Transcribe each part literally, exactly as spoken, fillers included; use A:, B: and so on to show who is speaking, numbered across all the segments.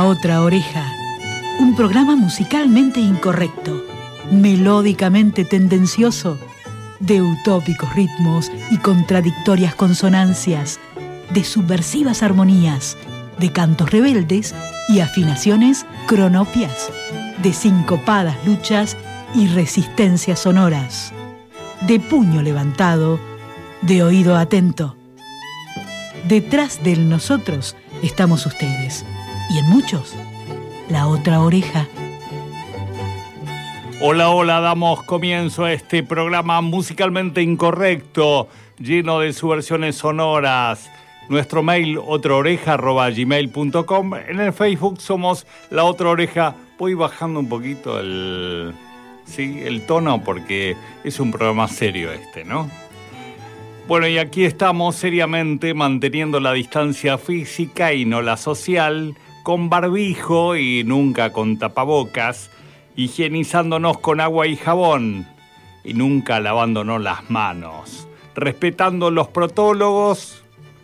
A: Otra Oreja, un programa musicalmente incorrecto, melódicamente tendencioso, de utópicos ritmos y contradictorias consonancias, de subversivas armonías, de cantos rebeldes y afinaciones cronopias, de sincopadas luchas y resistencias sonoras, de puño levantado, de oído atento. Detrás del nosotros estamos ustedes, y en muchos, la otra oreja.
B: Hola, hola, damos comienzo a este programa musicalmente incorrecto, lleno de subversiones sonoras. Nuestro mail, otraoreja arroba gmail punto com. En el Facebook somos La Otra Oreja. Voy bajando un poquito el, sí, el tono porque es un programa serio este, ¿no? Bueno, y aquí estamos seriamente manteniendo la distancia física y no la social, con barbijo y nunca con tapabocas, higienizándonos con agua y jabón y nunca lavándonos las manos, respetando los protólogos,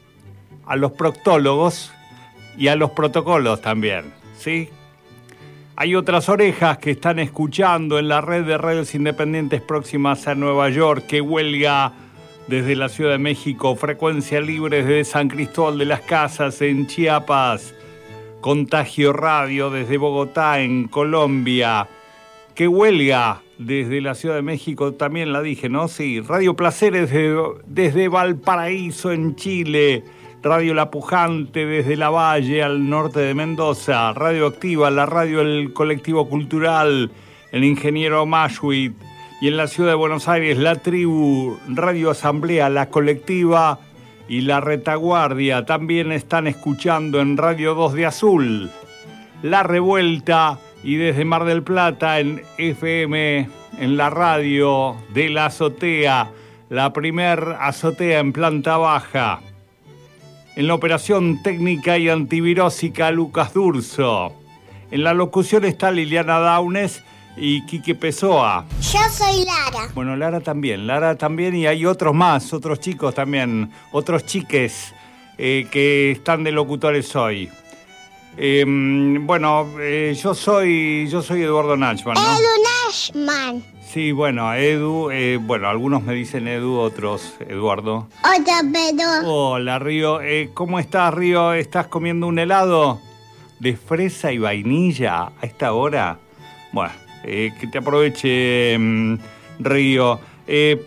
B: a los proctólogos y a los protocolos también, ¿sí? Hay otras orejas que están escuchando en la red de radios independientes próximas a Nueva York, que huelga desde la Ciudad de México, Frecuencia Libre desde San Cristóbal de las Casas en Chiapas, Contagio Radio desde Bogotá en Colombia, que huelga desde la Ciudad de México, también la dije, ¿no? Sí, Radio Placeres desde, desde Valparaíso en Chile, Radio La Pujante desde La Valle al norte de Mendoza, Radio Activa, la radio del Colectivo Cultural, el Ingeniero Mashuit, y en la Ciudad de Buenos Aires, La Tribu, Radio Asamblea, La Colectiva y La Retaguardia. También están escuchando en Radio dos de Azul, La Revuelta, y desde Mar del Plata en F M, en la radio de La Azotea, la primer azotea en planta baja. En la operación técnica y antivirósica, Lucas Durso. En la locución está Liliana Daunes y Quique Pessoa.
C: Yo soy Lara.
B: Bueno, Lara también, Lara también, y hay otros más, otros chicos también, otros chiques eh, que están de locutores hoy. Eh, bueno, eh, yo soy yo soy Eduardo Nachman, ¿no?
C: Edu Nachman.
B: Sí, bueno, Edu, eh, bueno, algunos me dicen Edu, otros Eduardo.
C: Hola, Pedro.
B: Hola, Río. Eh, ¿Cómo estás, Río? ¿Estás comiendo un helado de fresa y vainilla a esta hora? Bueno, eh, que te aproveche, um, Río. Eh,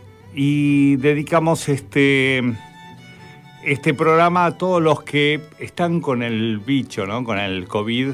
B: y dedicamos este, este programa a todos los que están con el bicho, ¿no? Con el COVID,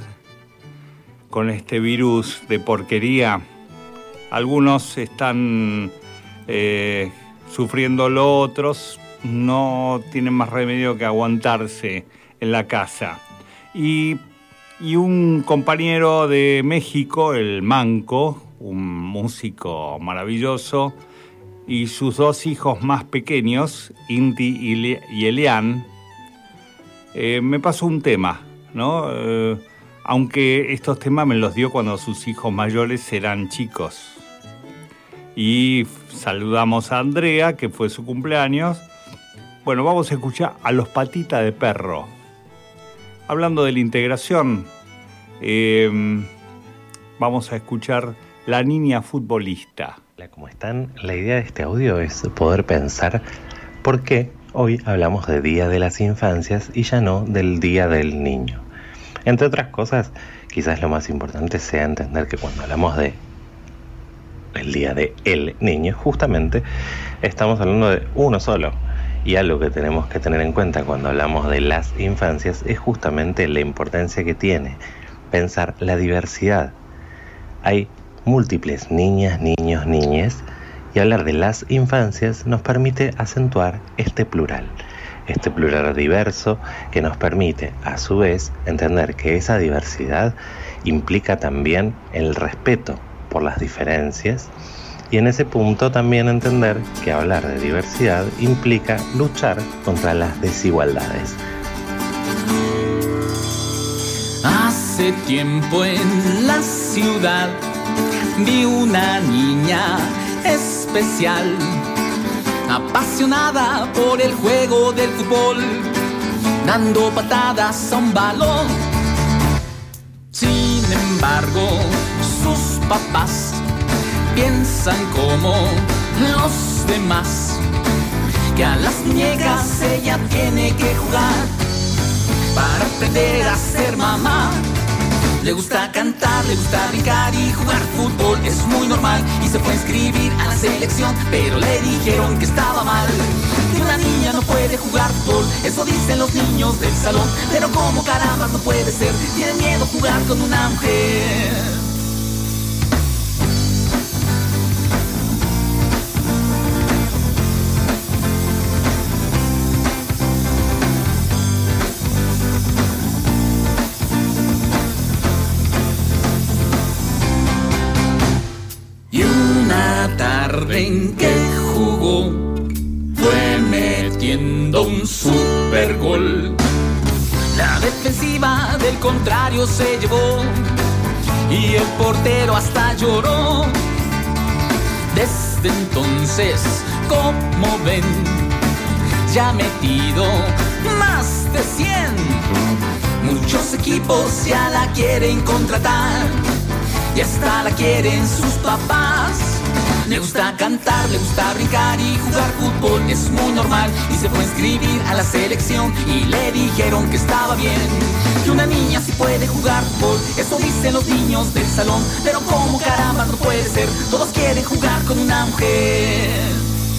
B: con este virus de porquería. Algunos están eh, sufriéndolo, otros no tienen más remedio que aguantarse en la casa. Y, y un compañero de México, el Manco, un músico maravilloso, y sus dos hijos más pequeños, Inti y Elian, eh, me pasó un tema, ¿no? Eh, aunque estos temas me los dio cuando sus hijos mayores eran chicos. Y saludamos a Andrea, que fue su cumpleaños. Bueno, vamos a escuchar a los Patitas de Perro. Hablando de la integración, eh, vamos a escuchar La Niña Futbolista.
D: Hola, ¿cómo están? La idea de este audio es poder pensar por qué hoy hablamos de Día de las Infancias y ya no del Día del Niño. Entre otras cosas, quizás lo más importante sea entender que cuando hablamos de el Día de el Niño, justamente estamos hablando de uno solo. Y algo que tenemos que tener en cuenta cuando hablamos de las infancias es justamente la importancia que tiene pensar la diversidad. Hay múltiples niñas, niños, niñes, y hablar de las infancias nos permite acentuar este plural. Este plural diverso que nos permite, a su vez, entender que esa diversidad implica también el respeto por las diferencias, y en ese punto también entender que hablar de diversidad implica luchar contra las desigualdades.
E: Hace tiempo en la ciudad vi una niña especial, apasionada por el juego del fútbol, dando patadas a un balón. Sin embargo, sus papás piensan como los demás, que a las muñecas ella tiene que jugar para aprender a ser mamá. Le gusta cantar, le gusta brincar y jugar fútbol, es muy normal, y se fue a inscribir a la selección, pero le dijeron que estaba mal, que una niña no puede jugar fútbol, eso dicen los niños del salón, pero como caramba no puede ser, tienen miedo a jugar con una mujer. En que jugó, fue metiendo un super gol. La defensiva del contrario se llevó y el portero hasta lloró. Desde entonces, como ven, ya ha metido más de cien. Muchos equipos ya la quieren contratar y hasta la quieren sus papás. Le gusta cantar, le gusta brincar y jugar fútbol, es muy normal, y se fue a inscribir a la selección y le dijeron que estaba bien, que una niña sí puede jugar fútbol, eso dicen los niños del salón, pero como caramba no puede ser, todos quieren jugar con una mujer.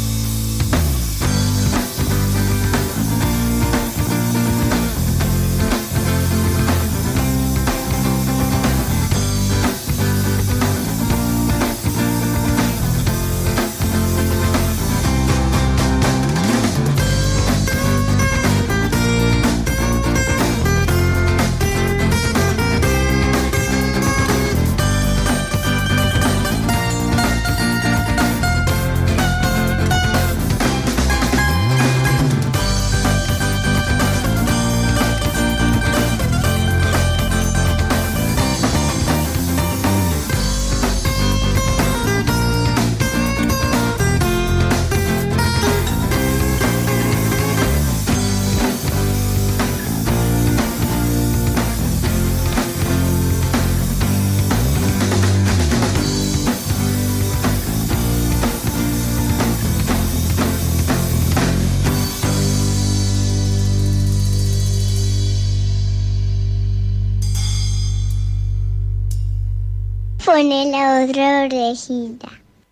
C: Pone la otra orejita.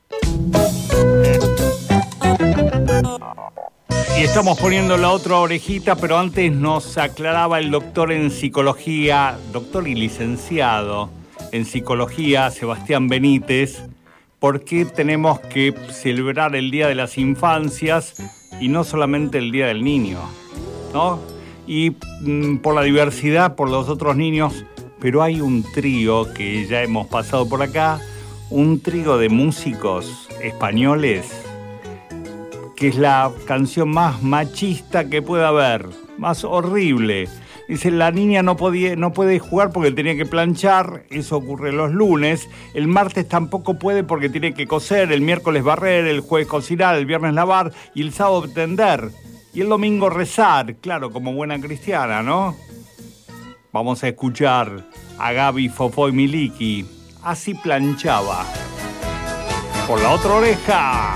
B: Y estamos poniendo la otra orejita, pero antes nos aclaraba el doctor en psicología, doctor y licenciado en psicología, Sebastián Benítez, por qué tenemos que celebrar el Día de las Infancias y no solamente el Día del Niño, ¿no? Y mm, por la diversidad, por los otros niños. Pero hay un trío que ya hemos pasado por acá, un trío de músicos españoles, que es la canción más machista que pueda haber, más horrible. Dice, la niña no, podía, no puede jugar porque tenía que planchar, eso ocurre los lunes, el martes tampoco puede porque tiene que coser, el miércoles barrer, el jueves cocinar, el viernes lavar y el sábado tender, y el domingo rezar, claro, como buena cristiana, ¿no? Vamos a escuchar a Gaby, Fofó y Miliki. Así planchaba. Por la otra oreja.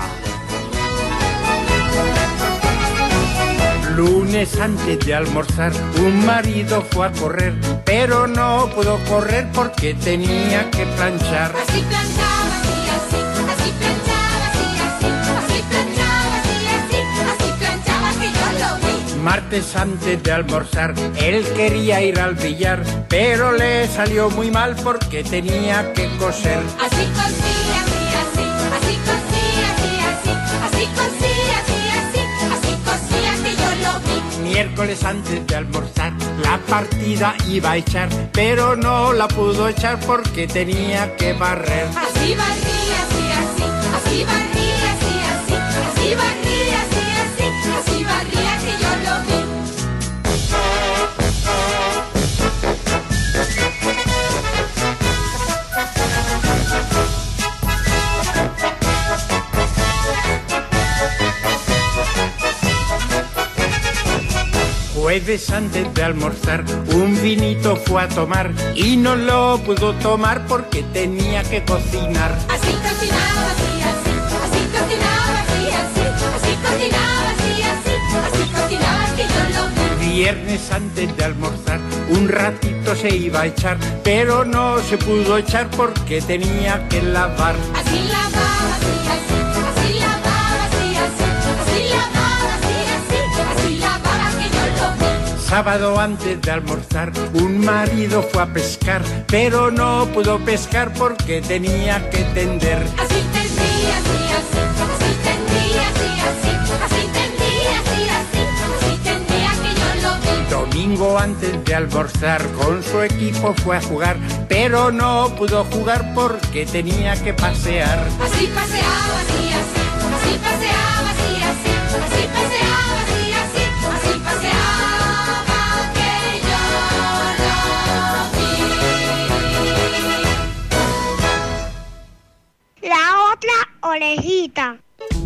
F: Lunes antes de almorzar, un marido fue a correr, pero no pudo correr porque tenía que planchar.
G: Así planchaba, así, así, así planchaba, así, así, así planchaba, así, así, así planchaba que yo lo vi.
F: Martes antes de almorzar, él quería ir al billar, pero le salió muy mal porque tenía que coser.
G: Así cosía, así, así, así cosía, así, así, así cosía, así, así, así cosía que yo lo vi.
F: Miércoles antes de almorzar, la partida iba a echar, pero no la pudo echar porque tenía que barrer.
G: Así barría, así, así, así barría, así, así, así barría, así, así, así barría que yo lo vi.
F: jueves antes de almorzar un vinito fue a tomar y no lo pudo tomar porque tenía que cocinar.
G: Así cocinaba, así, así, así cocinaba, así, así, así cocinaba, así, así, así cocinaba que yo lo vi.
F: Viernes antes de almorzar un ratito se iba a echar, pero no se pudo echar porque tenía que lavar.
G: Así lavaba, así, así, así lavaba, así, así, así lavaba, así, así, así lavaba que yo lo vi.
F: Sábado antes de almorzar un marido fue a pescar, pero no pudo pescar porque tenía que tender.
G: Así tendía, así, así, así tendía, así, así, así tendía, así, así, así tendía que yo lo vi.
F: Domingo antes de almorzar con su equipo fue a jugar, pero no pudo jugar porque tenía que pasear.
G: Así paseaba, así, así, así paseaba, así, así, así paseaba, así, así, así paseaba que yo lo vi.
C: La otra orejita.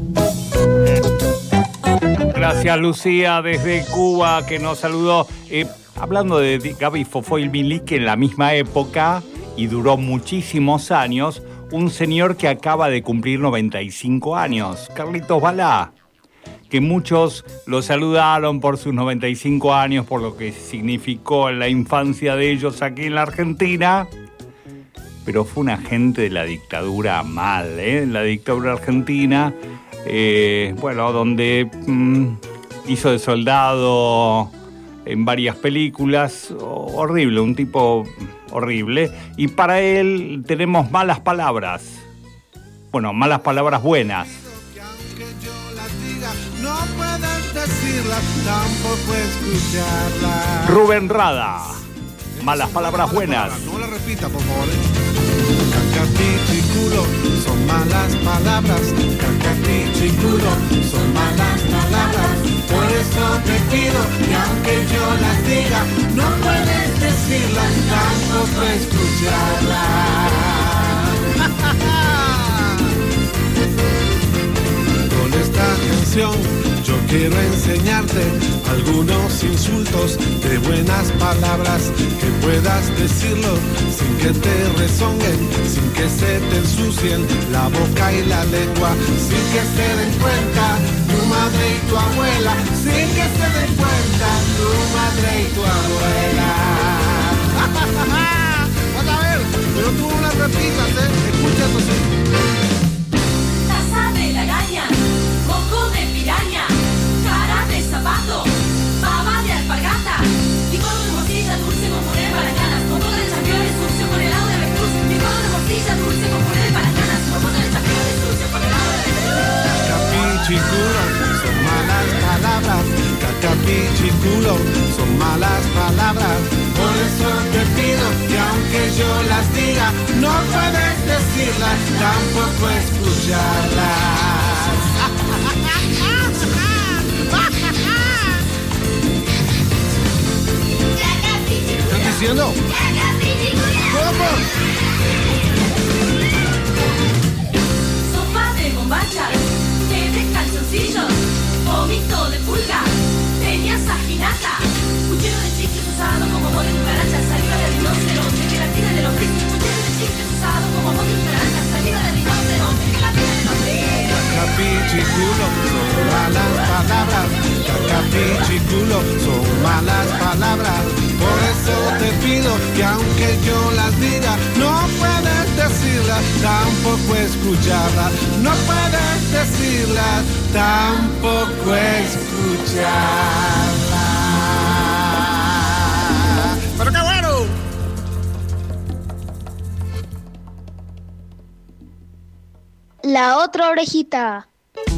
B: Gracias, Lucía, desde Cuba, que nos saludó. Eh, hablando de Gaby Fofó y Milik, en la misma época, y duró muchísimos años, un señor que acaba de cumplir noventa y cinco años, Carlitos Balá, que muchos lo saludaron por sus noventa y cinco años, por lo que significó en la infancia de ellos aquí en la Argentina, pero fue un agente de la dictadura mal, ¿eh? La dictadura argentina. Eh, bueno, donde mm, hizo de soldado en varias películas, horrible, un tipo horrible, y para él tenemos malas palabras, bueno, malas palabras buenas.
H: Que aunque yo las diga, no puedes decirlas, tampoco escucharlas.
B: Rubén Rada, malas palabras buenas.
H: No la repita, por favor. Cacapichiculo, son malas palabras. Cacapichiculo, son malas palabras. Por eso te pido que aunque yo las diga, no puedes decirlas, tampoco escucharlas. Con esta canción yo quiero enseñarte algunos insultos de buenas palabras, que puedas decirlo sin que te rezonguen, sin que se te ensucien la boca y la lengua, sin que se den cuenta tu madre y tu abuela, sin que se den cuenta tu madre y tu abuela. Vas a ver, pero tú no las repitas, ¿eh? Escucha eso sí.
G: Taza de lagaña, moco de piraña, cara de zapato, baba de alpargata, licuado de morcilla dulce con puré de barañanas, moco de champiñones sucio con helado de avestruz, licuado de morcilla dulce con puré de barañanas, moco de champiñones sucio con helado de avestruz.
H: Cacapichiculo, son malas palabras. Cacapichiculo, son malas palabras. Por eso te pido que aunque yo las diga, no puedes decirlas, tampoco escucharlas. ¿Están diciendo? ¿Cómo?
G: Sopa de bombacha, té de calzoncillos, vómito de pulga, tenía sajinata, puchero de chicles usado como modo de cucaracha, saliva de rinoceronte, gelatina de lombriz, puchero de chicles usado como modo de cucaracha, saliva de rinoceronte, gelatina de lombriz.
H: Cacapichiculo, son malas palabras. Cacapichiculo, son malas palabras. Por eso te pido que aunque yo las diga, no puedes decirlas, tampoco escucharlas. No puedes decirlas, tampoco escucharlas. ¡Pero qué bueno!
C: La otra orejita.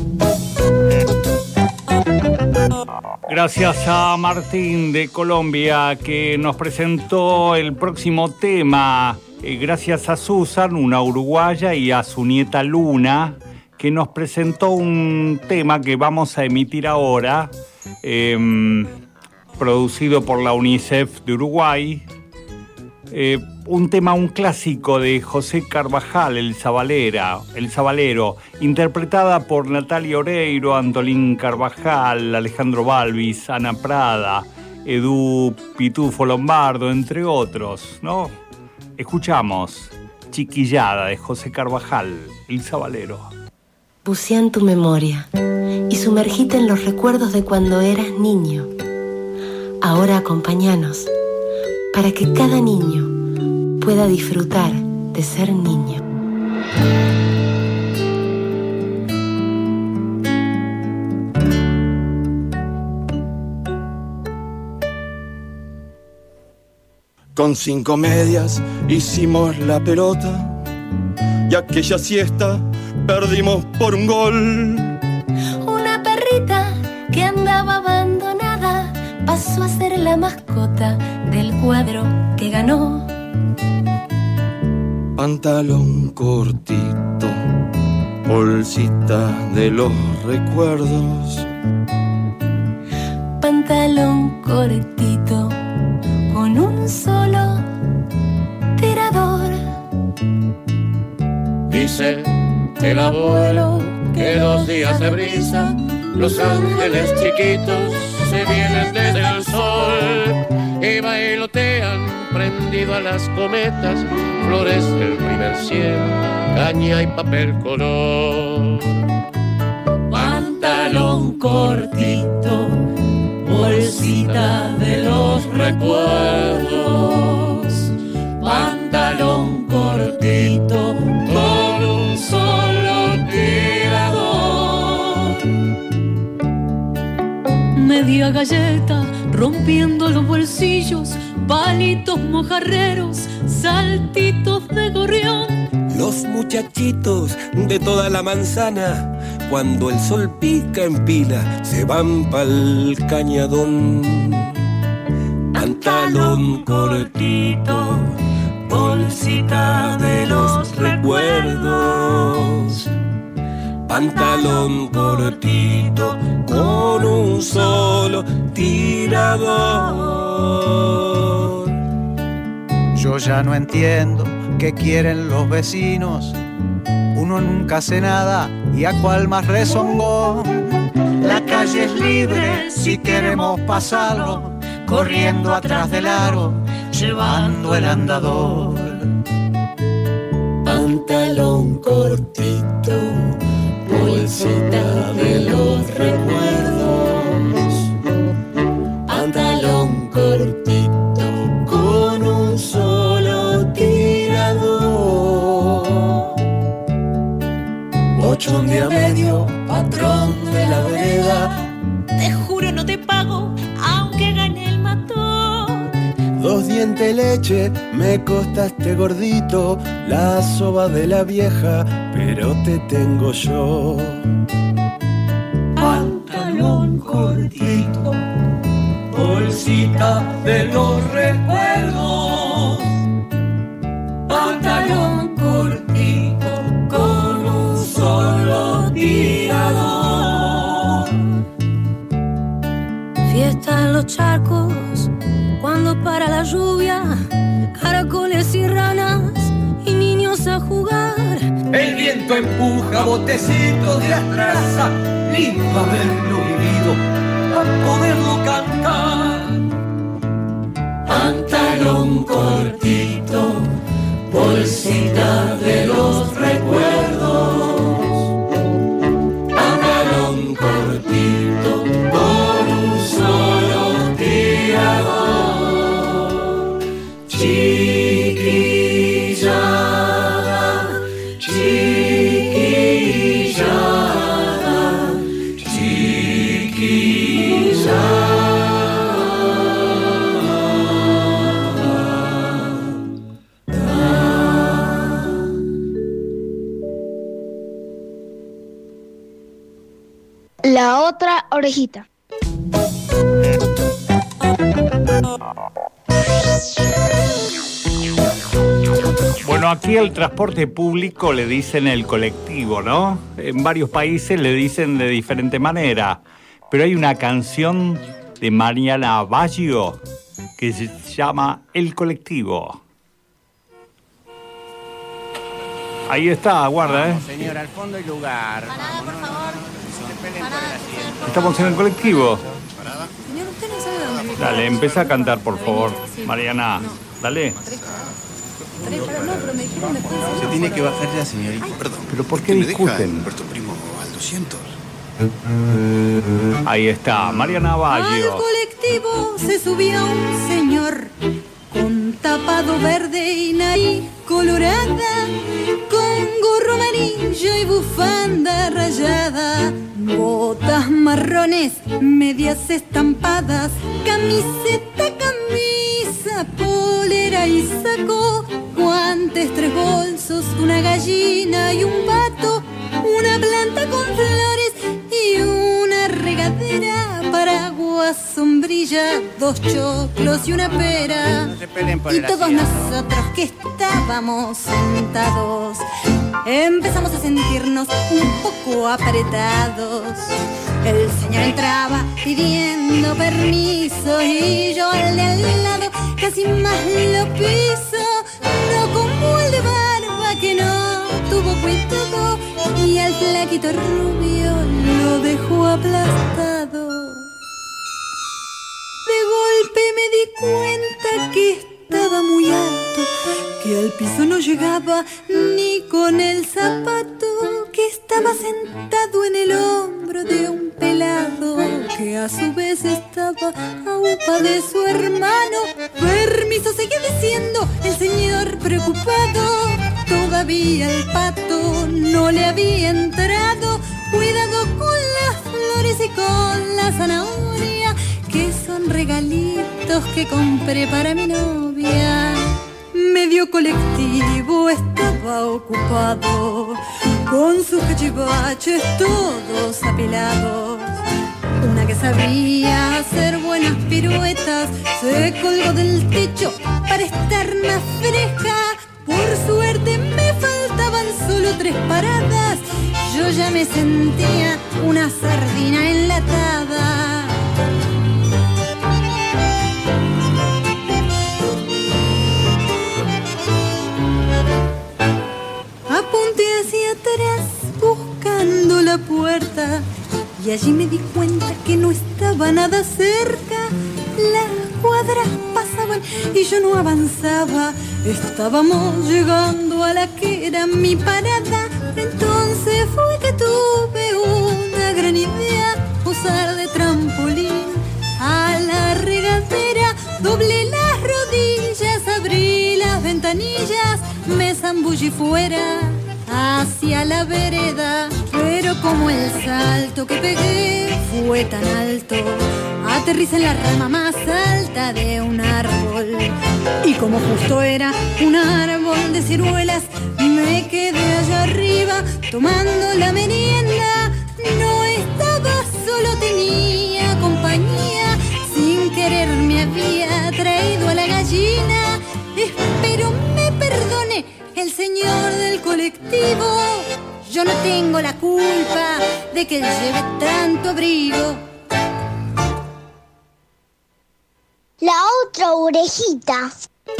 B: Gracias a Martín de Colombia, que nos presentó el próximo tema. Eh, gracias a Susan, una uruguaya, y a su nieta Luna, que nos presentó un tema que vamos a emitir ahora, eh, producido por la UNICEF de Uruguay. Eh, un tema, un clásico de José Carvajal, el Zabalera, el Zabalero, interpretada por Natalia Oreiro, Antolín Carvajal, Alejandro Balvis, Ana Prada, Edu Pitufo Lombardo, entre otros, ¿no? Escuchamos Chiquillada de José Carvajal, el Sabalero.
I: Bucea en tu memoria y sumergite en los recuerdos de cuando eras niño. Ahora acompáñanos para que cada niño pueda disfrutar de ser niño.
J: Con cinco medias hicimos la pelota y aquella siesta perdimos por un gol.
I: Una perrita que andaba abandonada pasó a ser la mascota del cuadro que ganó.
J: Pantalón cortito, bolsita de los recuerdos.
I: Pantalón cortito con un solo tirador.
K: Dice el abuelo que dos días de brisa, los ángeles chiquitos se vienen desde el sol y bailotean prendido a las cometas, flores del primer cielo, caña y papel color.
G: Pantalón cortito, bolsita de los recuerdos. Pantalón cortito con un solo tirador.
L: Media galleta rompiendo los bolsillos, palitos mojarreros, saltitos de gorrión.
M: Los muchachitos de toda la manzana, cuando el sol pica en pila, se van pa'l cañadón.
G: Pantalón cortito, bolsita de los recuerdos.
M: Pantalón cortito con un solo tirador.
N: Yo ya no entiendo qué quieren los vecinos. Uno nunca hace nada y a cuál más rezongó. La calle es libre si queremos pasarlo, corriendo atrás del aro, llevando el andador.
G: Pantalón cortito, bolsita de los recuerdos. Pantalón cortito con un solo tirador.
M: Ocho un día medio, patrón de la vereda.
L: Te juro no te pago, aunque gane el matón.
M: Dos dientes de leche, me costaste gordito. La soba de la vieja, pero te tengo yo.
G: Pantalón cortito, bolsita de los recuerdos. Pantalón cortito con un solo tirador.
I: Fiesta en los charcos, cuando para la lluvia, caracoles y ranas y niños a jugar.
G: El viento empuja botecitos de astraza, lindo haberlo vivido, a poderlo cantar. Pantalón cortito, bolsita de los recuerdos. Pantalón cortito, con un solo tirador. Chiquillada, chiquillada, chiquillada.
C: La otra orejita.
B: Bueno, aquí el transporte público le dicen el colectivo, ¿no? En varios países le dicen de diferente manera. Pero hay una canción de Mariana Baggio que se llama El Colectivo. Ahí está, guarda, ¿eh?
F: Señora, al fondo hay lugar.
O: Parada, por favor.
F: Parada.
B: Estamos en el colectivo.
O: Señor, ¿usted no sabe dónde
B: Dale, empieza a cantar, por favor, Mariana. Dale.
O: Se tiene que bajar ya, señorita. Perdón.
B: ¿Pero por qué discuten?
O: Puerto Primo al doscientos.
B: Ahí está, Mariana
L: Al
B: Baggio.
L: colectivo se subía un señor con tapado verde y nariz colorada, con gorro amarillo y bufanda rayada, botas marrones, medias estampadas, camiseta, camisa, polera y saco, guantes, tres bolsos, una gallina y un pato, una planta con flores y una regadera, paraguas, sombrilla, dos choclos y una pera.
N: No se peleen por
L: Y
N: el
L: todos
N: asiento.
L: nosotros que estábamos sentados empezamos a sentirnos un poco apretados. El señor entraba pidiendo permiso y yo al de al lado casi más lo piso. No como el de barba que no tuvo cuidado y al flaquito rubio lo dejó aplastado. De golpe me di cuenta que estaba muy alto, que al piso no llegaba ni con el zapato, que estaba sentado en el hombro de un pelado, que a su vez estaba a upa de su hermano. Permiso, seguía diciendo el señor preocupado, todavía el pato no le había entrado. Cuidado con las flores y con la zanahoria, que son regalitos que compré para mi novia. Medio colectivo estaba ocupado, con sus cachivaches todos apilados. Una que sabía hacer buenas piruetas se colgó del techo para estar más fresca. Por suerte me faltaban solo tres paradas, yo ya me sentía una sardina enlatada. Apunté hacia atrás buscando la puerta y allí me di cuenta que no estaba nada cerca. Las cuadras pasaban y yo no avanzaba. Estábamos llegando a la que era mi parada. Entonces fue que tuve una gran idea: usar de trampolín a la regadera. Doblé las rodillas, abrí las ventanillas, me zambullí fuera hacia la vereda. Pero como el salto que pegué fue tan alto, aterricé en la rama más alta de un árbol. Y como justo era un árbol de ciruelas, me quedé allá arriba tomando la merienda. No estaba solo, tenía compañía. Sin querer me había traído a la gallina. Espero me perdone el señor del colectivo, yo no tengo la culpa de que él lleve tanto abrigo.
C: La otra orejita.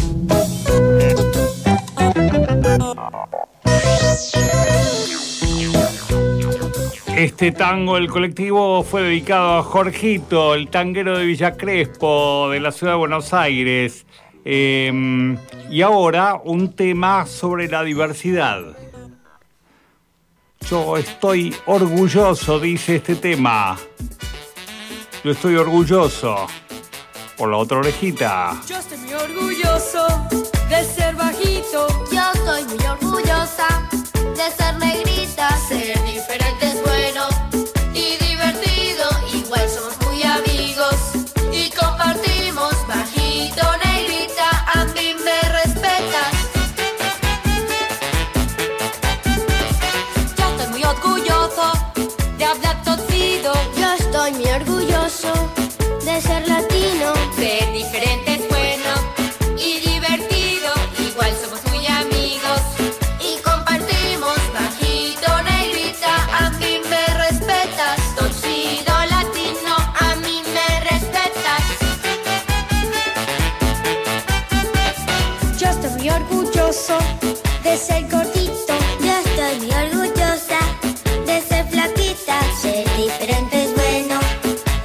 B: Este tango, el colectivo, fue dedicado a Jorgito, el tanguero de Villa Crespo, de la ciudad de Buenos Aires. Eh, y ahora un tema sobre la diversidad. Yo estoy orgulloso, dice este tema. Yo estoy orgulloso. Por la otra orejita.
G: Yo estoy muy orgulloso de ser bajito.
P: Yo estoy muy orgullosa de ser negrita.
G: Ser diferente es bueno y divertido. Igual somos muy amigos y compartimos. Bajito, negrita, a mí me respetas. Yo estoy muy orgulloso de hablar torcido.
P: Yo estoy muy orgulloso de ser latino.
G: Ser diferente es bueno y divertido. Igual somos muy amigos y compartimos. Bajito, negrita, a mí me respetas. Torcido, latino, a mí me respetas.
P: Yo estoy muy orgulloso de ser gordito. Yo estoy muy orgullosa de ser flaquita. Ser diferente es bueno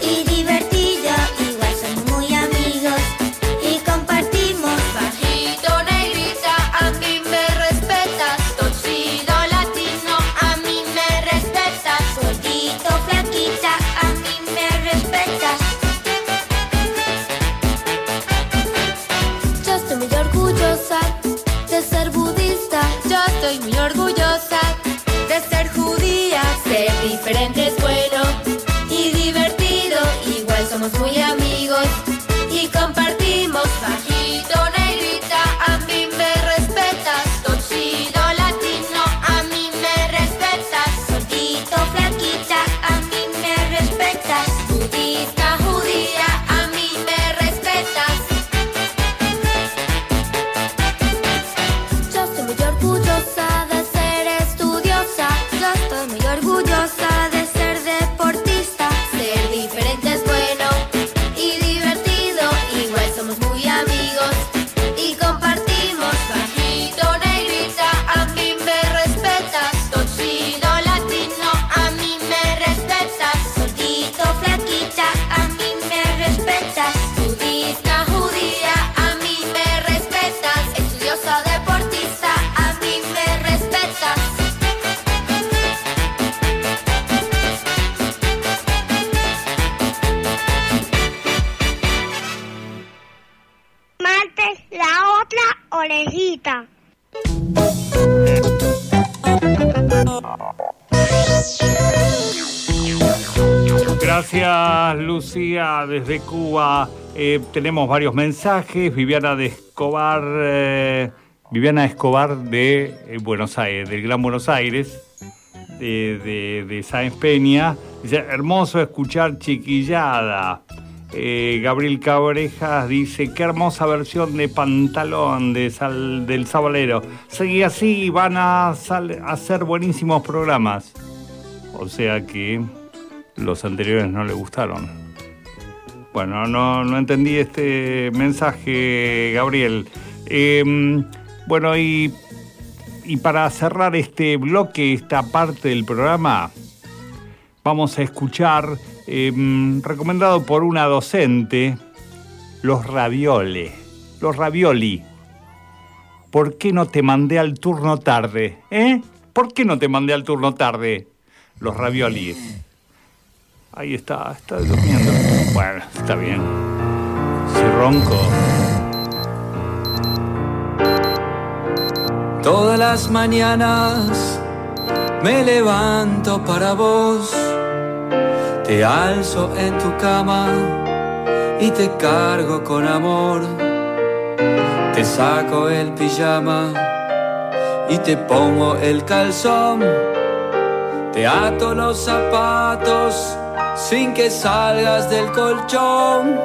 C: orejita.
B: Gracias, Lucía, desde Cuba. Eh, tenemos varios mensajes. Viviana de Escobar, eh, Viviana Escobar de eh, Buenos Aires, del Gran Buenos Aires, de, de, de Sáenz Peña. Dice, hermoso escuchar Chiquillada. Eh, Gabriel Cabrejas dice, qué hermosa versión de Pantalón de Sal, del Sabalero. Seguí así, van a sal, a hacer buenísimos programas. O sea que los anteriores no le gustaron. Bueno, no, no entendí este mensaje, Gabriel. Eh, bueno, y, y para cerrar este bloque, esta parte del programa, vamos a escuchar, eh, recomendado por una docente, los ravioles. Los ravioli. ¿Por qué no te mandé al turno tarde? ¿Eh? ¿Por qué no te mandé al turno tarde? Los raviolis. Ahí está, está durmiendo. Bueno, está bien. Si ronco.
Q: Todas las mañanas me levanto para vos, te alzo en tu cama y te cargo con amor. Te saco el pijama y te pongo el calzón. Te ato los zapatos sin que salgas del colchón.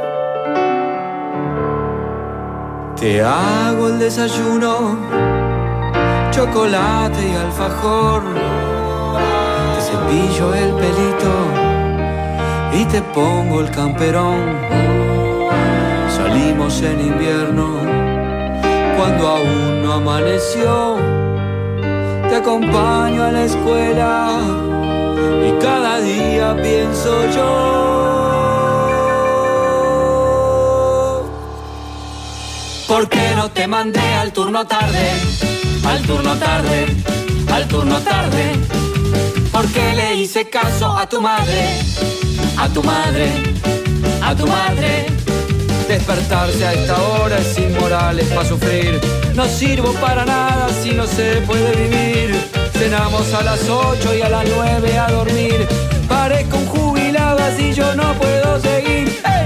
Q: Te hago el desayuno, chocolate y alfajor. Te cepillo el pelito y te pongo el camperón. Salimos en invierno cuando aún no amaneció. Te acompaño a la escuela y cada día pienso yo. ¿Por qué no te mandé al turno tarde? Al turno tarde, al turno tarde. ¿Por qué le hice caso a tu madre? A tu madre, a tu madre. Despertarse a esta hora es inmoral, es pa' sufrir. No sirvo para nada si no se puede vivir. Cenamos a las ocho y a las nueve a dormir. Parezco un jubilado así yo no puedo seguir. ¡Hey!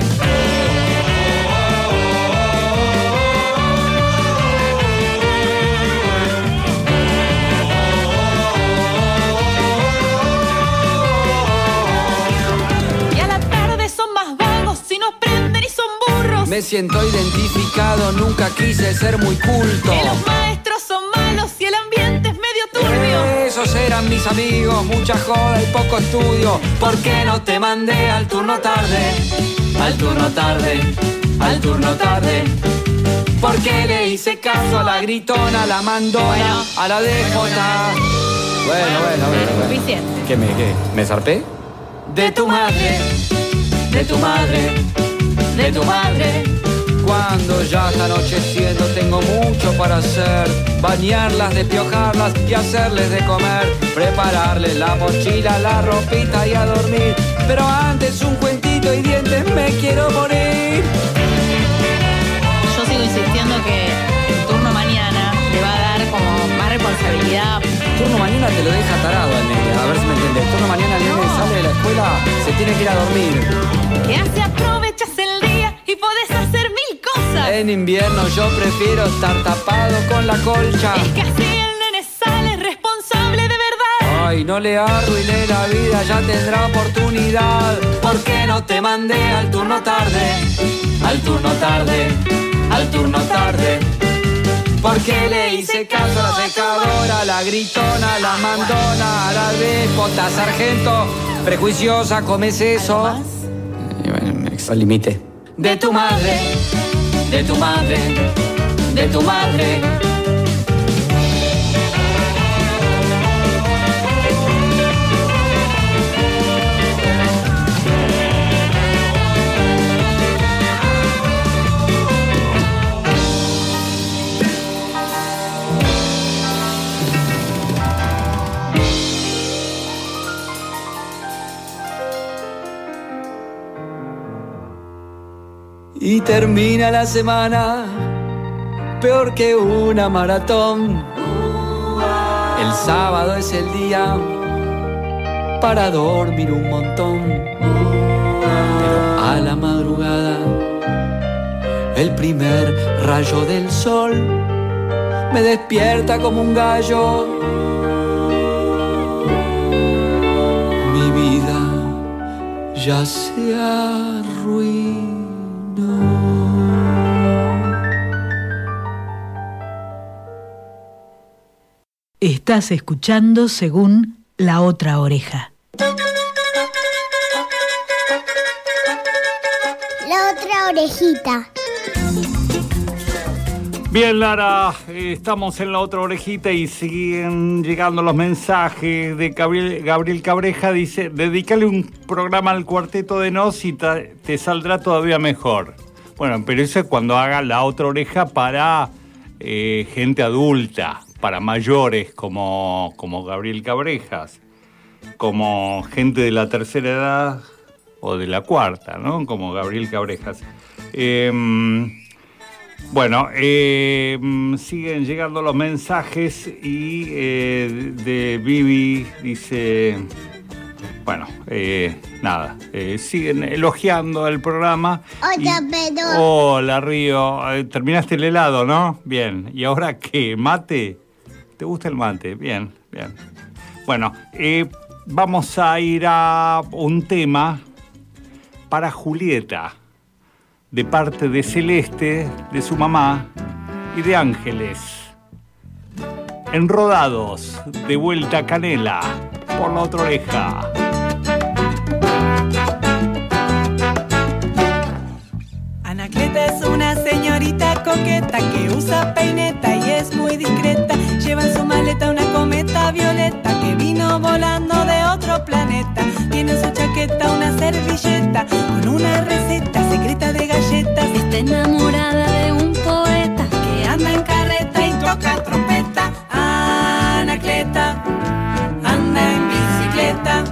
Q: Me siento identificado, nunca quise ser muy culto.
G: Que los maestros son malos y el ambiente es medio turbio.
Q: Esos eran mis amigos, mucha joda y poco estudio. ¿Por qué no te mandé al turno tarde? Al turno tarde, al turno tarde. ¿Por qué le hice caso a la gritona, a la mandona, bueno, a la D J? Bueno, bueno, bueno, bueno, bueno.
G: Suficiente.
Q: ¿Qué me, qué? ¿Me zarpé? De tu madre, de tu madre, de tu madre. Cuando ya está anocheciendo tengo mucho para hacer. Bañarlas, despiojarlas y hacerles de comer. Prepararles la mochila, la ropita y a dormir. Pero antes un cuentito y dientes, me quiero morir.
G: Yo sigo insistiendo que el turno mañana le va a dar como más responsabilidad.
Q: Turno mañana te lo deja tarado al nene, a ver si me entendés. Turno mañana el nene sale de la escuela, se tiene que ir a dormir.
G: Que así aprovechas el día y podés hacer mil cosas.
Q: En invierno yo prefiero estar tapado con la colcha.
G: Es que así el nene sale responsable de verdad.
Q: Ay, no le arruiné la vida, ya tendrá oportunidad. ¿Por qué no te mandé al turno tarde? Al turno tarde, al turno tarde. ¿Por qué le hice caso a la secadora, a la gritona, a la mandona, a la D J, sargento? Prejuiciosa, comes eso. Y bueno, me al límite. De tu madre, de tu madre, de tu madre. Y termina la semana, peor que una maratón. El sábado es el día para dormir un montón, pero a la madrugada el primer rayo del sol me despierta como un gallo. Mi vida ya se arruinó.
A: Estás escuchando Según la Otra Oreja.
C: La otra orejita.
B: Bien, Lara, estamos en la otra orejita y siguen llegando los mensajes de Gabriel, Gabriel Cabreja. Dice, dedícale un programa al Cuarteto de Nos y te, te saldrá todavía mejor. Bueno, pero eso es cuando haga la otra oreja para eh, gente adulta, para mayores como, como Gabriel Cabrejas, como gente de la tercera edad o de la cuarta, ¿no? Como Gabriel Cabrejas. Eh, bueno, eh, siguen llegando los mensajes y eh, de Vivi dice, bueno, eh, nada, eh, siguen elogiando el programa.
C: Hola, Pedro.
B: Hola, Río. ¿Terminaste el helado, no? Bien. ¿Y ahora qué? ¿Mate? ¿Te gusta el mate? Bien, bien. Bueno, eh, vamos a ir a un tema para Julieta, de parte de Celeste, de su mamá y de Ángeles. Enrodados, de vuelta a Canela, por la otra oreja.
R: Anacleta es una señorita coqueta que usa peineta y es muy discreta. Lleva en su maleta una cometa violeta que vino volando de otro planeta. Tiene en su chaqueta una servilleta con una receta secreta de galletas.
G: Está enamorada de un poeta
R: que anda en carreta y toca trompeta. Anacleta anda en bicicleta.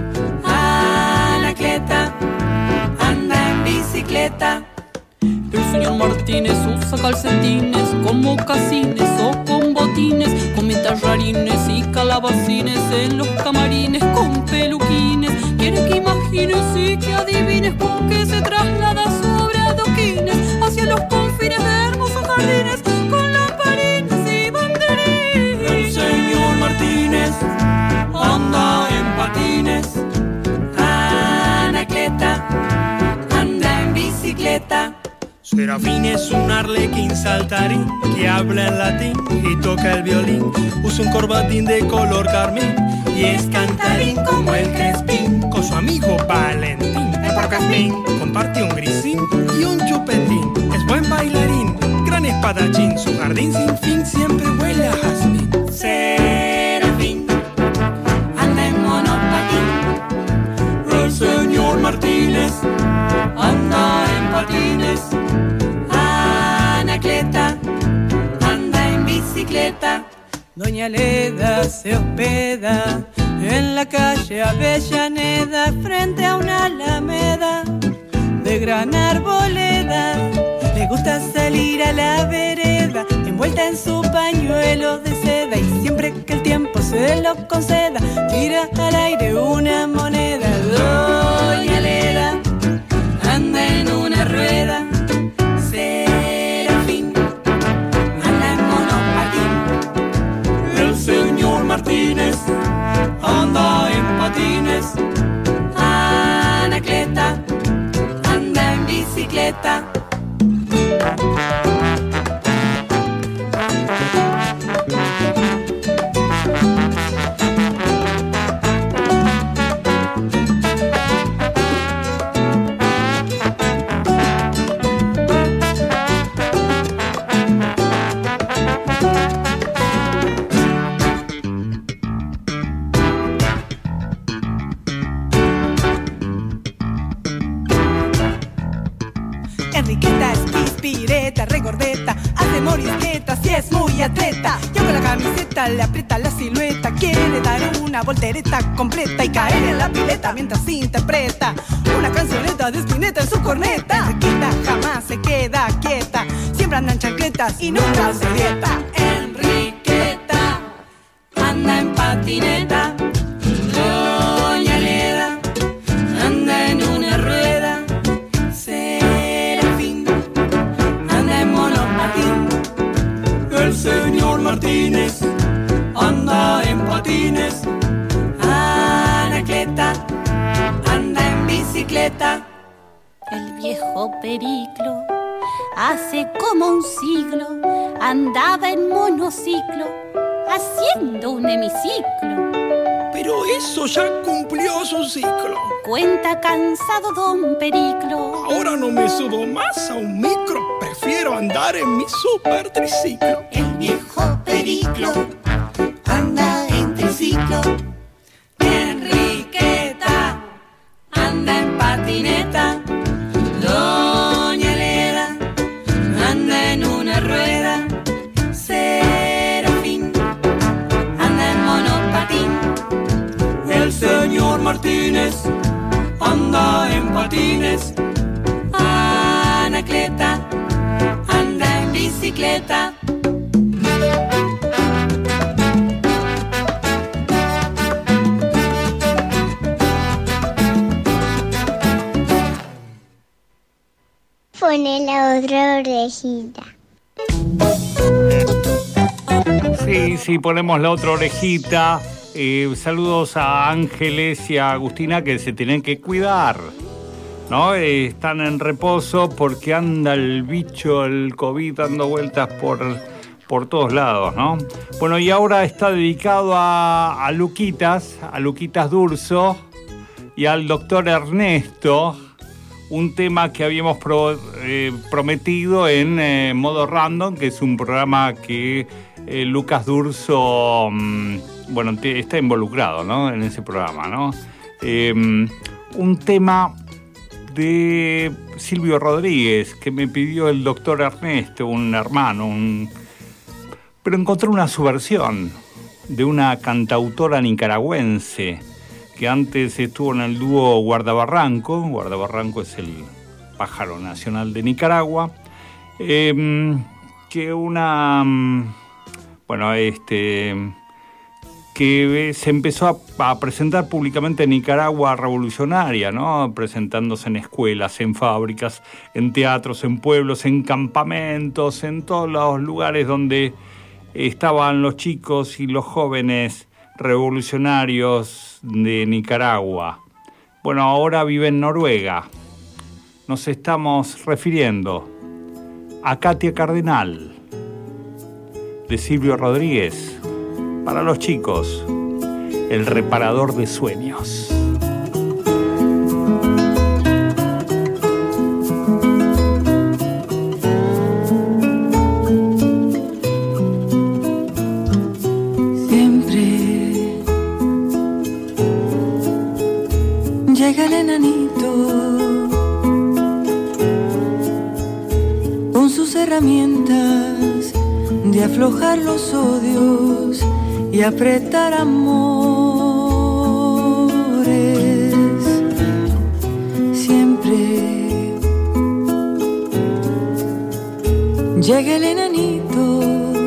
R: Anacleta anda en bicicleta.
S: El señor Martínez usa calcetines con mocasines o con botines, con mentallarines y calabacines en los camarines con peluquines. Quiere que imagines y que adivines con qué se traslada sobre adoquines hacia los confines de hermosos jardines con lamparines y banderines.
R: El señor Martínez anda en patines. Anacleta anda en bicicleta.
T: Serafín es un arlequín saltarín que habla en latín y toca el violín. Usa un corbatín de color carmín y es cantarín como el Crespín. Con su amigo Valentín, el Porcaspín, comparte un grisín y un chupetín. Es buen bailarín, gran espadachín. Su jardín sin fin siempre huele a jazmín.
R: Serafín anda en monopatín.
T: El señor Martínez
R: anda en patines. Anacleta anda en bicicleta. Doña Leda se hospeda en la calle Avellaneda frente a una alameda de gran arboleda. Le gusta salir a la vereda envuelta en su pañuelo de seda y siempre que el tiempo se lo conceda tira al aire una moneda. Doña Leda anda en una rueda. Serafín anda en monopatín.
T: El señor Martínez anda en patines.
R: Anacleta anda en bicicleta. Enriqueta es pispireta, regordeta, hace morisqueta, si es muy atleta. Y aunque la camiseta le aprieta la silueta, quiere dar una voltereta completa y caer en la pileta mientras interpreta una cancioneta de Spinetta en su corneta. Enriqueta jamás se queda quieta, siempre anda en chancleta palomitas y nunca hace dieta.
S: Enriqueta anda en patineta. Doña Leda anda en una rueda. Serafín anda en monopatín.
T: El señor Martínez anda en patines.
S: Anacleta anda en bicicleta.
P: El viejo Periclo hace como un siglo andaba en monociclo haciendo un hemiciclo.
T: Pero eso ya cumplió su ciclo.
P: Cuenta cansado don Periclo.
T: Ahora no me subo más a un micro, prefiero andar en mi super triciclo.
S: El viejo Periclo anda en triciclo. Enriqueta anda en patineta. Doña Leda anda en una rueda. Serafín anda en monopatín.
T: El señor Martínez anda en patines.
S: Anacleta anda en bicicleta.
C: Pone la otra orejita.
B: Sí, sí, ponemos la otra orejita. Eh, saludos a Ángeles y a Agustina que se tienen que cuidar, ¿no? Eh, están en reposo porque anda el bicho, el COVID, dando vueltas por, por todos lados, ¿no? Bueno, y ahora está dedicado a, a Luquitas, a Luquitas Durso y al doctor Ernesto, un tema que habíamos pro, eh, prometido en eh, Modo Random, que es un programa que eh, Lucas Durso, mmm, bueno, te, está involucrado, ¿no? En ese programa, ¿no? Eh, un tema de Silvio Rodríguez, que me pidió el doctor Ernesto, un hermano, un... pero encontré una subversión de una cantautora nicaragüense que antes estuvo en el dúo Guardabarranco. Guardabarranco es el pájaro nacional de Nicaragua. Eh, que una... Bueno, este... que se empezó a, a presentar públicamente en Nicaragua revolucionaria, ¿no? Presentándose en escuelas, en fábricas, en teatros, en pueblos, en campamentos, en todos los lugares donde estaban los chicos y los jóvenes revolucionarios de Nicaragua. Bueno, ahora vive en Noruega. Nos estamos refiriendo a Katia Cardenal, de Silvio Rodríguez, para los chicos, el reparador de sueños.
R: Llega el enanito con sus herramientas de aflojar los odios y apretar amores. Siempre llega el enanito,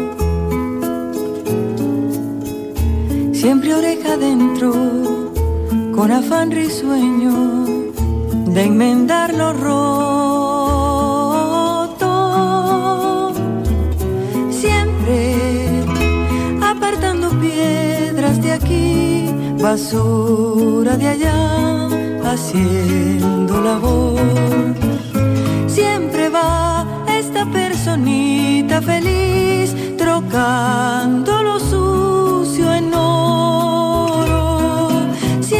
R: siempre oreja adentro, con afán risueño de enmendar lo roto, siempre apartando piedras de aquí, basura de allá, haciendo labor. Siempre va esta personita feliz, trocando lo sucio en oro.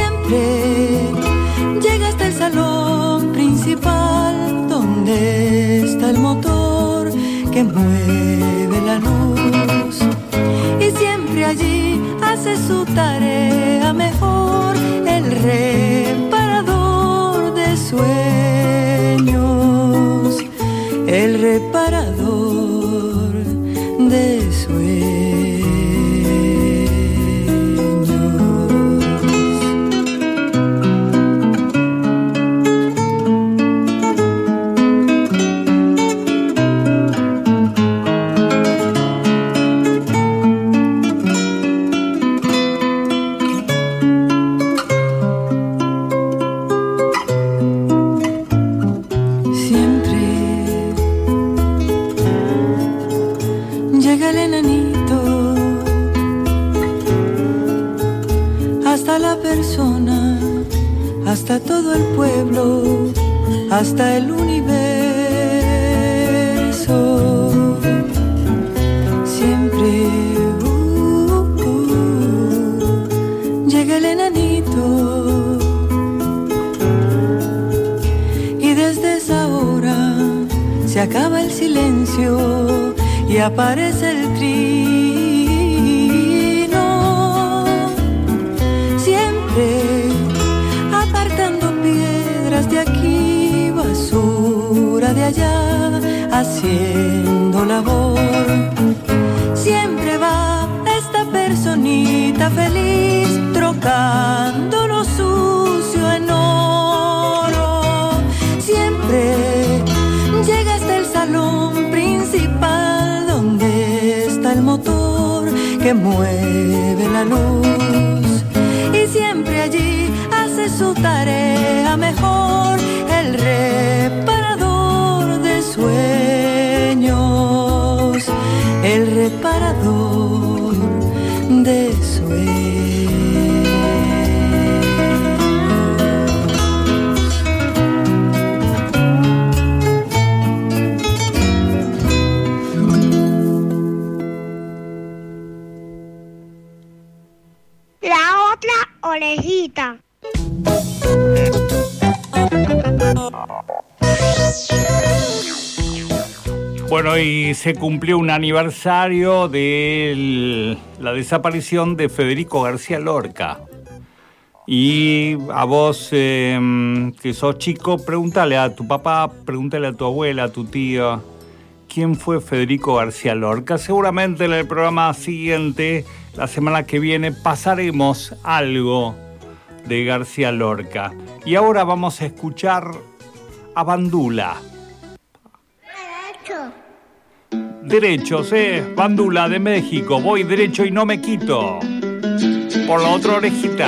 R: Llega hasta el salón principal, donde está el motor que mueve la luz, y siempre allí hace su tarea mejor, el reparador de sueños, el reparador de sueños.
L: hasta el universo. Siempre uh, uh, llega el enanito y desde esa hora se acaba el silencio y aparece el trino. Siempre apartando piedras de aquí, basura de allá, haciendo labor. Siempre va esta personita feliz, trocando lo sucio en oro. Siempre llega hasta el salón principal, donde está el motor que mueve la luz. Y siempre allí hace su tarea mejor, el reparador de sueños, el reparador de sueños.
C: La otra orejita.
B: Bueno, y se cumplió un aniversario de la desaparición de Federico García Lorca. Y a vos, eh, que sos chico, pregúntale a tu papá, pregúntale a tu abuela, a tu tía, ¿quién fue Federico García Lorca? Seguramente en el programa siguiente, la semana que viene, pasaremos algo de García Lorca. Y ahora vamos a escuchar a Bandula.
C: Derecho.
B: Derechos, eh, Bandula de México, voy derecho y no me quito. Por la otra orejita.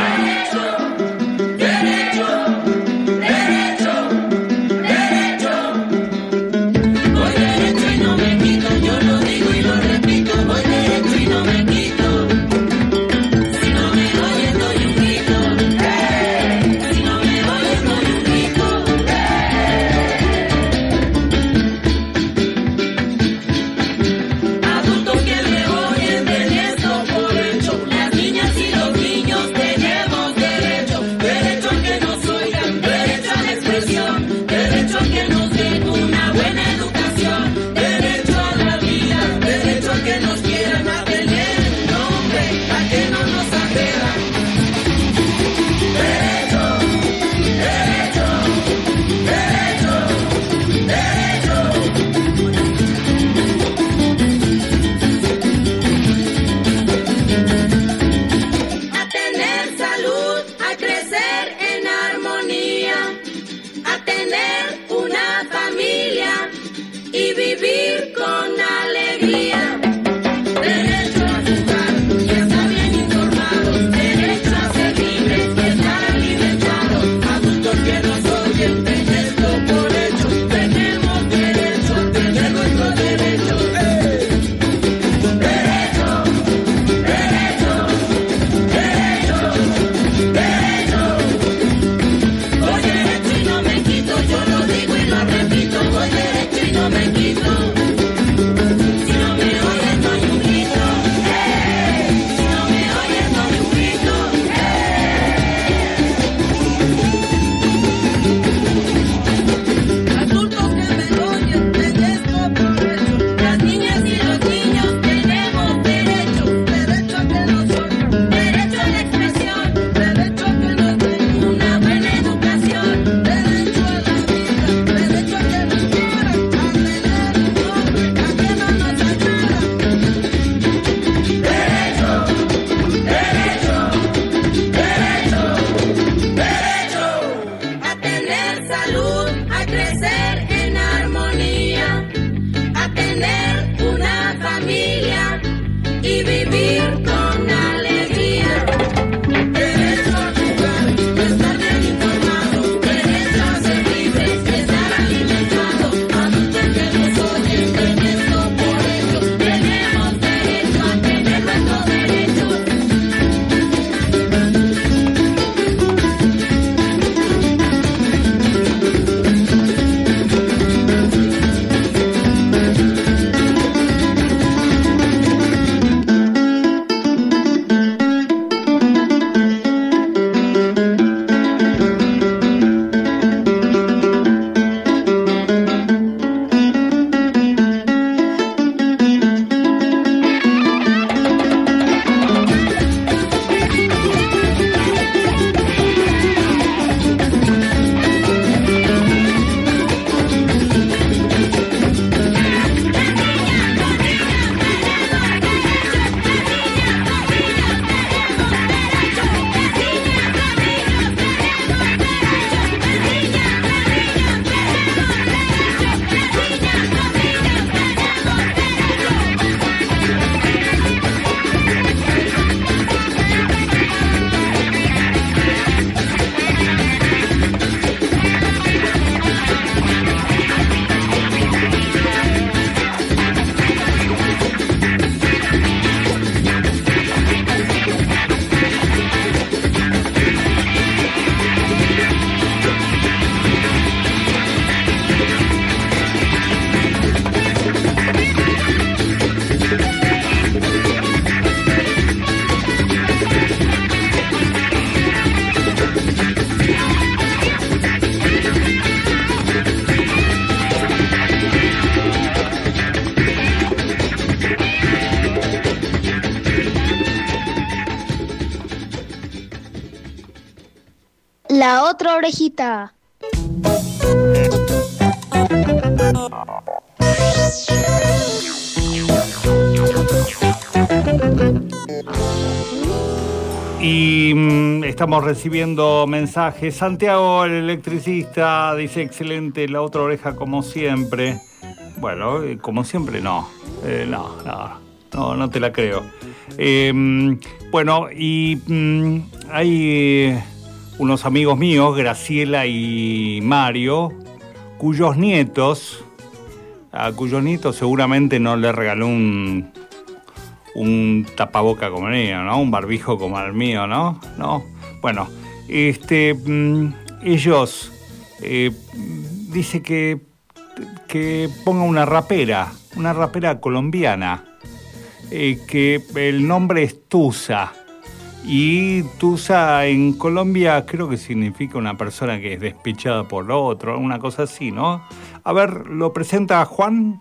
C: otra orejita.
B: Y mm, estamos recibiendo mensajes. Santiago, el electricista, dice excelente, la otra oreja como siempre. Bueno, eh, como siempre no. Eh, no, no, no, no te la creo. Eh, bueno, y mm, hay unos amigos míos, Graciela y Mario, cuyos nietos, a cuyos nietos seguramente no le regaló un... un tapaboca como el mío, ¿no? Un barbijo como el mío, ¿no? ¿No? Bueno, este, mmm, ellos eh, dice que, que ponga una rapera, una rapera colombiana, eh, que el nombre es Tusa. Y Tusa en Colombia creo que significa una persona que es despechada por otro, una cosa así, ¿no? A ver, ¿lo presenta Juan?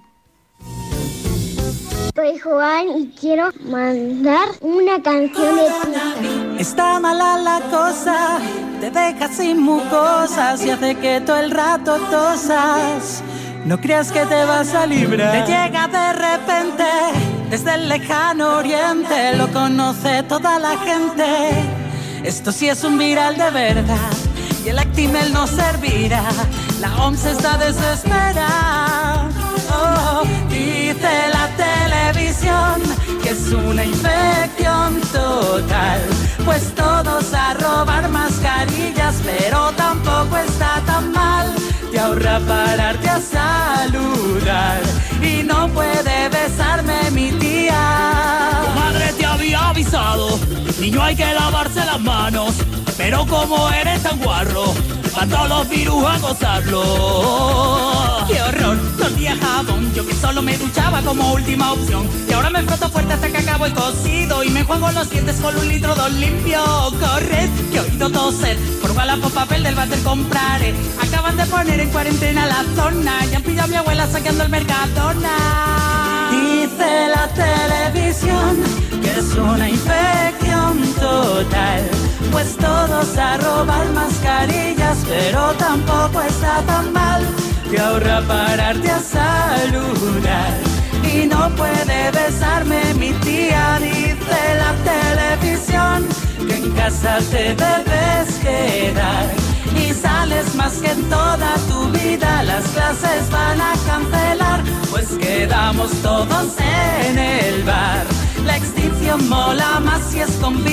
C: Soy Juan y quiero mandar una canción de Tusa.
R: Está mala la cosa, te deja sin mucosas y hace que todo el rato tosas. No creas que te vas a librar. Te llega de repente desde el lejano oriente, lo conoce toda la gente. Esto sí es un viral de verdad y el Actimel no servirá. La O M S está desesperada. Oh, dice la televisión que es una infección total, pues todos a robar mascarillas, pero tampoco está tan mal. Te ahorra pararte a saludar y no puede besarme mi tía.
Q: Tu madre te había avisado, niño, hay que lavarse las manos, pero como eres tan guarro, van todos los virus a gozarlo.
R: ¡Qué horror! Tortilla jabón, yo que solo me duchaba como última opción, y ahora me froto fuerte hasta que acabo el cocido y me enjuago los dientes con un litro de limpio. Corred, que he oído toser, por Wallapop papel del váter compraré. Acaban de poner en cuarentena la zona y han pillado a mi abuela saqueando el Mercadona. Dice la televisión que es una infección total, pues todos a robar mascarillas, pero tampoco está tan mal. Te ahorra pararte a saludar y no puede besarme mi tía. Dice la televisión que en casa te debes quedar y sales más que en toda tu vida. Las clases van a cancelar, pues quedamos todos en el bar. La extinción mola más si es con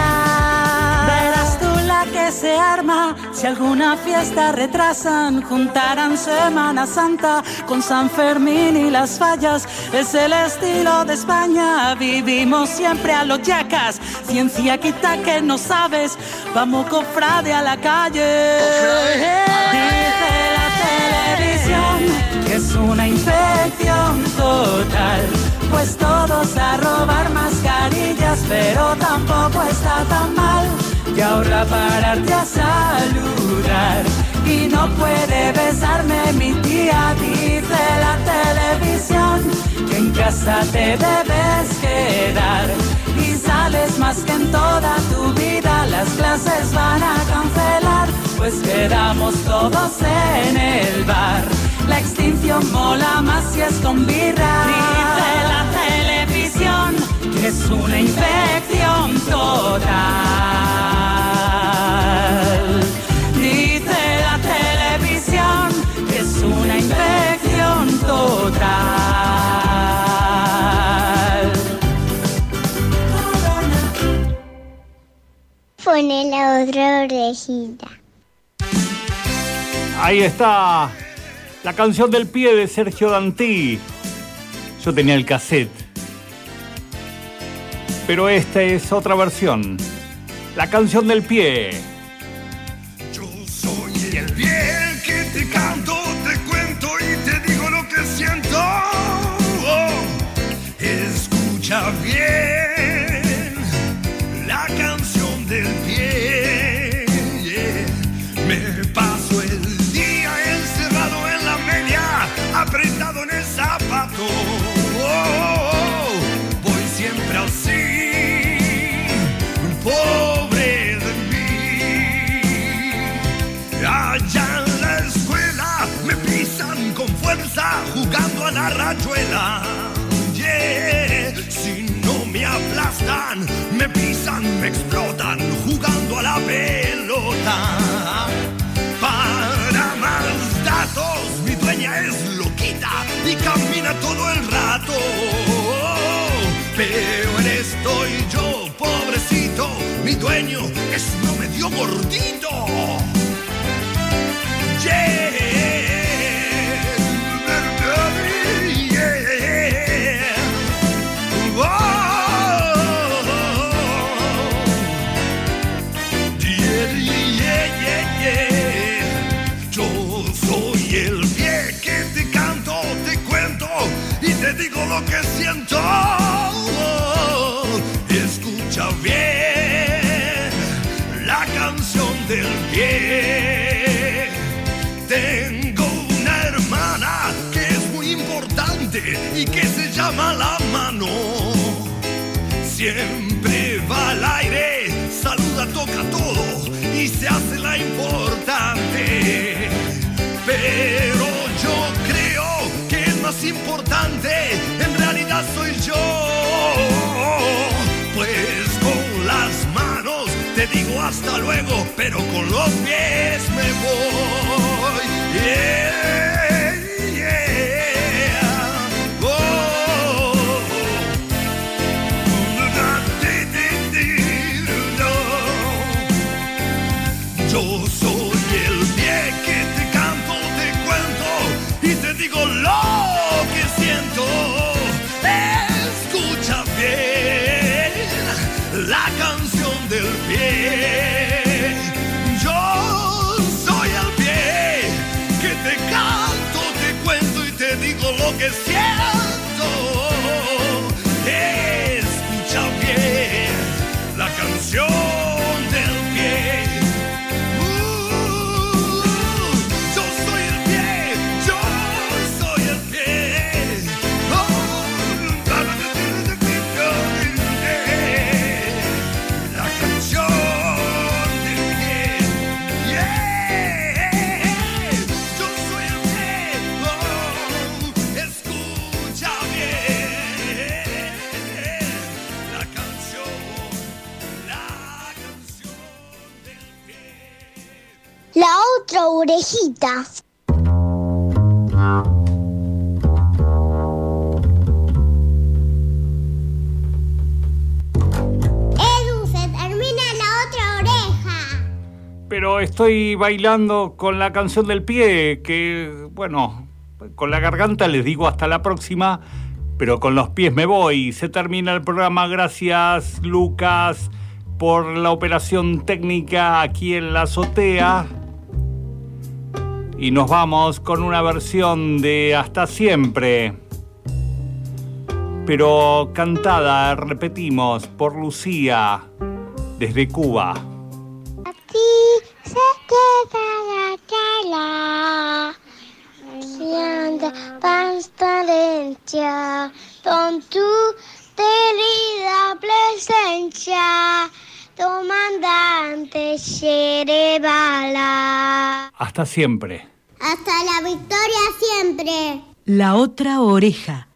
R: birra. Verás tú la que se arma si alguna fiesta retrasan. Juntarán Semana Santa con San Fermín y las fallas. Es el estilo de España, vivimos siempre a los yacas. Ciencia quita que no sabes, vamos cofrade a la calle. Dice la televisión que es una infección total, pues todos a robar mascarillas, pero tampoco está tan mal. Te ahorra pararte a saludar y no puede besarme mi tía. Dice la televisión que en casa te debes quedar y sales más que en toda tu vida. Las clases van a cancelar, pues quedamos todos en el bar. La extinción mola más si es con birra. Dice la televisión que es una infección total. Dice la televisión que es una infección total.
C: Pone la otra orejita.
B: Ahí está la canción del pie de Sergio Dantí. Yo tenía el cassette, pero esta es otra versión. La canción del pie.
H: Yo soy el pie que te canto, te cuento y te digo lo que siento. Oh, escucha bien la canción del pie. Yeah. Me paso el día encerrado en la media, apretado en el zapato. Oh, oh, oh. Voy siempre así, pobre de mí.
U: la rayuela. Yeah. Si no me aplastan, me pisan, me explotan, jugando a la pelota. Para más datos, mi dueña es loquita y camina todo el rato. Pero en estoy yo, pobrecito, mi dueño es no medio gordito. Yeah. Te digo lo que siento, escucha bien la canción del pie. Tengo una hermana que es muy importante y que se llama la mano. Siempre va al aire, saluda, toca todo y se hace la importante. Pero yo creo que el más importante en realidad soy yo. Pues con las manos te digo hasta luego, pero con los pies me voy. Yeah, yeah. Oh. Yo soy el pie que te canto, te cuento y te digo lo que siento. Escucha bien la canción del pie. Yo soy el pie que te canto, te cuento y te digo lo que siento. Escucha bien la canción del pie.
C: La otra orejita. Edu, se termina la otra oreja.
B: Pero estoy bailando con la canción del pie, que, bueno, con la garganta les digo hasta la próxima, pero con los pies me voy. Se termina el programa. Gracias, Lucas, por la operación técnica aquí en la azotea. Y nos vamos con una versión de Hasta Siempre, pero cantada, repetimos, por Lucía, desde Cuba.
C: Aquí se queda la tela, siendo transparencia, con tu querida presencia, comandante Sherebala.
B: Hasta siempre.
C: Hasta la victoria siempre.
A: La otra oreja.